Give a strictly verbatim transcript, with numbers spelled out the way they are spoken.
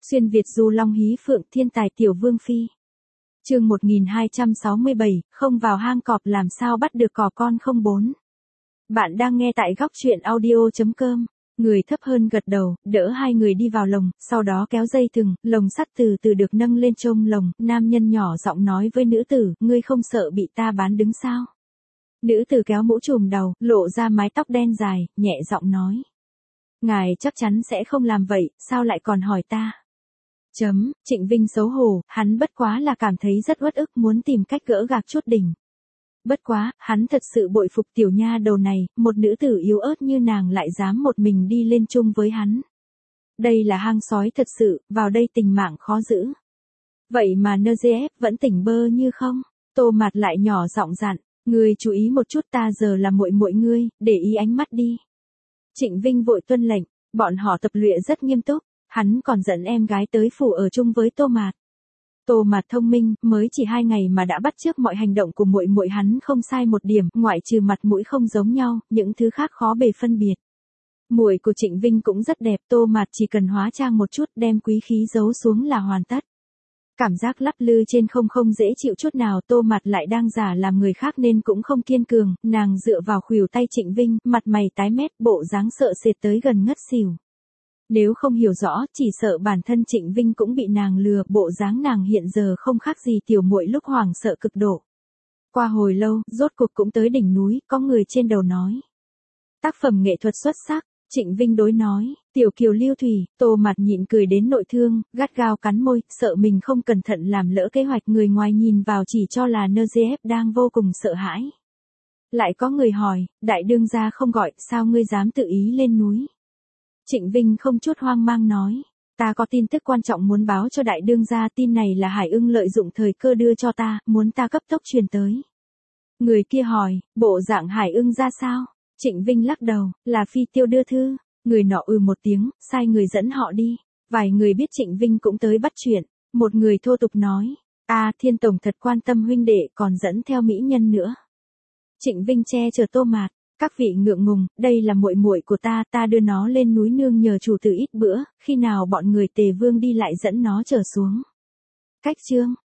Xuyên Việt du long hí phượng thiên tài tiểu vương phi. Chương một nghìn hai trăm sáu mươi bảy, không vào hang cọp làm sao bắt được cò con không bốn. Bạn đang nghe tại góc truyện audio chấm com. Người thấp hơn gật đầu, đỡ hai người đi vào lồng, sau đó kéo dây thừng, lồng sắt từ từ được nâng lên trông lồng, nam nhân nhỏ giọng nói với nữ tử, ngươi không sợ bị ta bán đứng sao? Nữ tử kéo mũ trùm đầu, lộ ra mái tóc đen dài, nhẹ giọng nói. Ngài chắc chắn sẽ không làm vậy, sao lại còn hỏi ta? Chấm, Trịnh Vinh xấu hổ, hắn bất quá là cảm thấy rất uất ức muốn tìm cách gỡ gạc chút đỉnh. Bất quá, hắn thật sự bội phục tiểu nha đầu này, một nữ tử yếu ớt như nàng lại dám một mình đi lên chung với hắn. Đây là hang sói thật sự, vào đây tình mạng khó giữ. Vậy mà nê giê ép vẫn tỉnh bơ như không? Tô Mạt lại nhỏ giọng dặn, ngươi chú ý một chút, ta giờ là muội muội ngươi, để ý ánh mắt đi. Trịnh Vinh vội tuân lệnh, bọn họ tập luyện rất nghiêm túc, hắn còn dẫn em gái tới phủ ở chung với Tô Mạt. Tô Mạt thông minh, mới chỉ hai ngày mà đã bắt chước mọi hành động của muội muội hắn không sai một điểm, ngoại trừ mặt mũi không giống nhau, những thứ khác khó bề phân biệt. Muội của Trịnh Vinh cũng rất đẹp, Tô Mạt chỉ cần hóa trang một chút, đem quý khí giấu xuống là hoàn tất. Cảm giác lắc lư trên không không dễ chịu chút nào, Tô Mạt lại đang giả làm người khác nên cũng không kiên cường, nàng dựa vào khuỷu tay Trịnh Vinh, mặt mày tái mét, bộ dáng sợ sệt tới gần ngất xỉu. Nếu không hiểu rõ, chỉ sợ bản thân Trịnh Vinh cũng bị nàng lừa, bộ dáng nàng hiện giờ không khác gì tiểu muội lúc hoảng sợ cực độ. Qua hồi lâu, rốt cuộc cũng tới đỉnh núi, có người trên đầu nói. Tác phẩm nghệ thuật xuất sắc, Trịnh Vinh đối nói, tiểu kiều lưu thủy, Tô Mạt nhịn cười đến nội thương, gắt gao cắn môi, sợ mình không cẩn thận làm lỡ kế hoạch, người ngoài nhìn vào chỉ cho là nê giê ép đang vô cùng sợ hãi. Lại có người hỏi, đại đương gia không gọi, sao ngươi dám tự ý lên núi? Trịnh Vinh không chút hoang mang nói, ta có tin tức quan trọng muốn báo cho đại đương gia, tin này là Hải Ưng lợi dụng thời cơ đưa cho ta, muốn ta cấp tốc truyền tới. Người kia hỏi, bộ dạng Hải Ưng ra sao? Trịnh Vinh lắc đầu, là Phi Tiêu đưa thư. Người nọ ừ một tiếng, sai người dẫn họ đi. Vài người biết Trịnh Vinh cũng tới bắt chuyện. Một người thô tục nói, a Thiên Tổng thật quan tâm huynh đệ, còn dẫn theo mỹ nhân nữa. Trịnh Vinh che chở Tô Mạt, các vị ngượng ngùng, đây là muội muội của ta, ta đưa nó lên núi nương nhờ chủ tử ít bữa, khi nào bọn người Tề Vương đi lại dẫn nó trở xuống. Cách chương